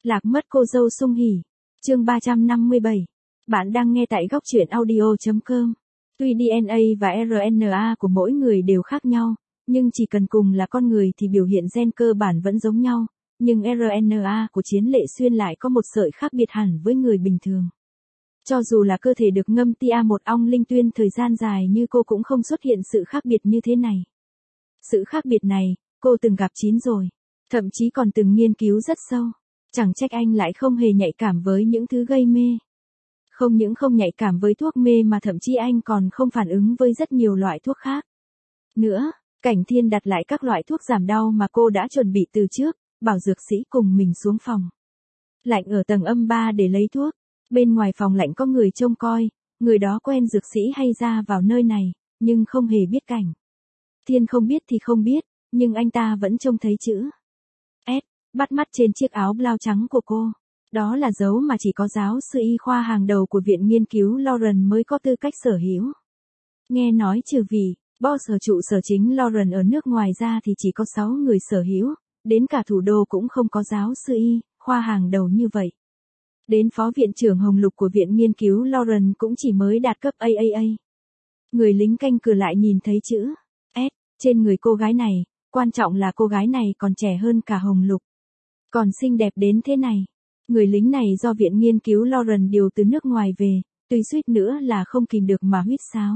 Lạc mất cô dâu sung hỉ. Chương 357. Bạn đang nghe tại góc truyện audio.com. Tuy DNA và RNA của mỗi người đều khác nhau, nhưng chỉ cần cùng là con người thì biểu hiện gen cơ bản vẫn giống nhau, nhưng RNA của Chiến Lệ Xuyên lại có một sợi khác biệt hẳn với người bình thường. Cho dù là cơ thể được ngâm tia một ong linh tuyên thời gian dài như cô cũng không xuất hiện sự khác biệt như thế này. Sự khác biệt này, cô từng gặp Chín rồi, thậm chí còn từng nghiên cứu rất sâu. Chẳng trách anh lại không hề nhạy cảm với những thứ gây mê. Không những không nhạy cảm với thuốc mê mà thậm chí anh còn không phản ứng với rất nhiều loại thuốc khác. Nữa, Cảnh Thiên đặt lại các loại thuốc giảm đau mà cô đã chuẩn bị từ trước, bảo dược sĩ cùng mình xuống phòng. Lạnh ở tầng âm 3 để lấy thuốc. Bên ngoài phòng lạnh có người trông coi, người đó quen dược sĩ hay ra vào nơi này, nhưng không hề biết Cảnh Thiên không biết thì không biết, nhưng anh ta vẫn trông thấy chữ S, bắt mắt trên chiếc áo blau trắng của cô. Đó là dấu mà chỉ có giáo sư y khoa hàng đầu của Viện Nghiên cứu Lauren mới có tư cách sở hữu. Nghe nói trừ vì boss ở trụ sở chính Lauren ở nước ngoài ra thì chỉ có 6 người sở hữu, đến cả thủ đô cũng không có giáo sư y khoa hàng đầu như vậy. Đến phó viện trưởng Hồng Lục của Viện Nghiên cứu Lauren cũng chỉ mới đạt cấp AAA. Người lính canh cửa lại nhìn thấy chữ S trên người cô gái này, quan trọng là cô gái này còn trẻ hơn cả Hồng Lục. Còn xinh đẹp đến thế này. Người lính này do Viện Nghiên cứu Lauren điều từ nước ngoài về, tuy suýt nữa là không kìm được mà huýt sáo.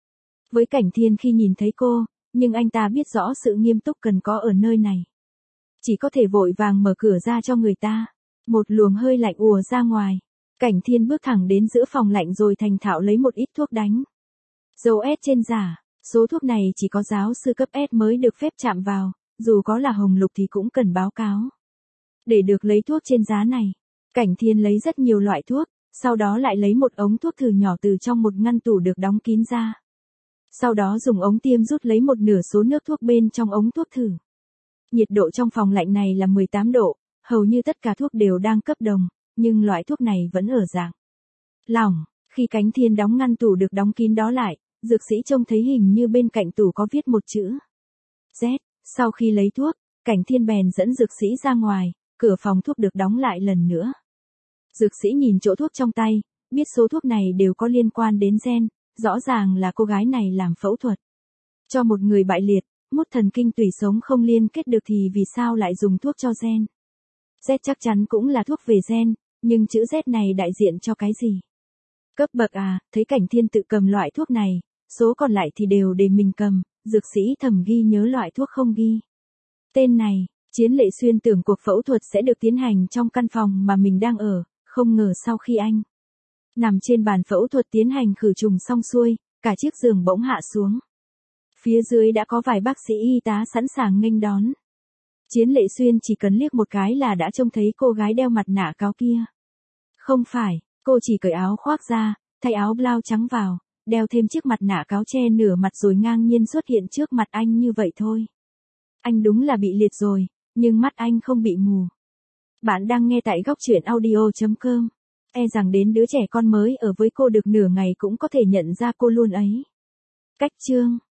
Với Cảnh Thiên khi nhìn thấy cô, nhưng anh ta biết rõ sự nghiêm túc cần có ở nơi này. Chỉ có thể vội vàng mở cửa ra cho người ta. Một luồng hơi lạnh ùa ra ngoài. Cảnh Thiên bước thẳng đến giữa phòng lạnh rồi thành thạo lấy một ít thuốc đánh. Dấu S trên giả, số thuốc này chỉ có giáo sư cấp S mới được phép chạm vào, dù có là Hồng Lục thì cũng cần báo cáo. Để được lấy thuốc trên giá này, Cảnh Thiên lấy rất nhiều loại thuốc, sau đó lại lấy một ống thuốc thử nhỏ từ trong một ngăn tủ được đóng kín ra. Sau đó dùng ống tiêm rút lấy một nửa số nước thuốc bên trong ống thuốc thử. Nhiệt độ trong phòng lạnh này là 18 độ, hầu như tất cả thuốc đều đang cấp đồng, nhưng loại thuốc này vẫn ở dạng lỏng. Khi Cảnh Thiên đóng ngăn tủ được đóng kín đó lại, dược sĩ trông thấy hình như bên cạnh tủ có viết một chữ Z. Sau khi lấy thuốc, Cảnh Thiên bèn dẫn dược sĩ ra ngoài, cửa phòng thuốc được đóng lại lần nữa. Dược sĩ nhìn chỗ thuốc trong tay, biết số thuốc này đều có liên quan đến gen, rõ ràng là cô gái này làm phẫu thuật. Cho một người bại liệt, mút thần kinh tủy sống không liên kết được thì vì sao lại dùng thuốc cho gen? Z chắc chắn cũng là thuốc về gen, nhưng chữ Z này đại diện cho cái gì? Cấp bậc à, thấy Cảnh Thiên tự cầm loại thuốc này, số còn lại thì đều để mình cầm, dược sĩ thầm ghi nhớ loại thuốc không ghi tên này. Chiến Lệ Xuyên tưởng cuộc phẫu thuật sẽ được tiến hành trong căn phòng mà mình đang ở, không ngờ sau khi anh nằm trên bàn phẫu thuật tiến hành khử trùng xong xuôi, cả chiếc giường bỗng hạ xuống. Phía dưới đã có vài bác sĩ y tá sẵn sàng nghênh đón. Chiến Lệ Xuyên chỉ cần liếc một cái là đã trông thấy cô gái đeo mặt nạ cáo kia. Không phải, cô chỉ cởi áo khoác ra, thay áo blau trắng vào, đeo thêm chiếc mặt nạ cáo che nửa mặt rồi ngang nhiên xuất hiện trước mặt anh như vậy thôi. Anh đúng là bị liệt rồi, nhưng mắt anh không bị mù. Bạn đang nghe tại góc truyện audio.com. E rằng đến đứa trẻ con mới ở với cô được nửa ngày cũng có thể nhận ra cô luôn ấy. Cách chương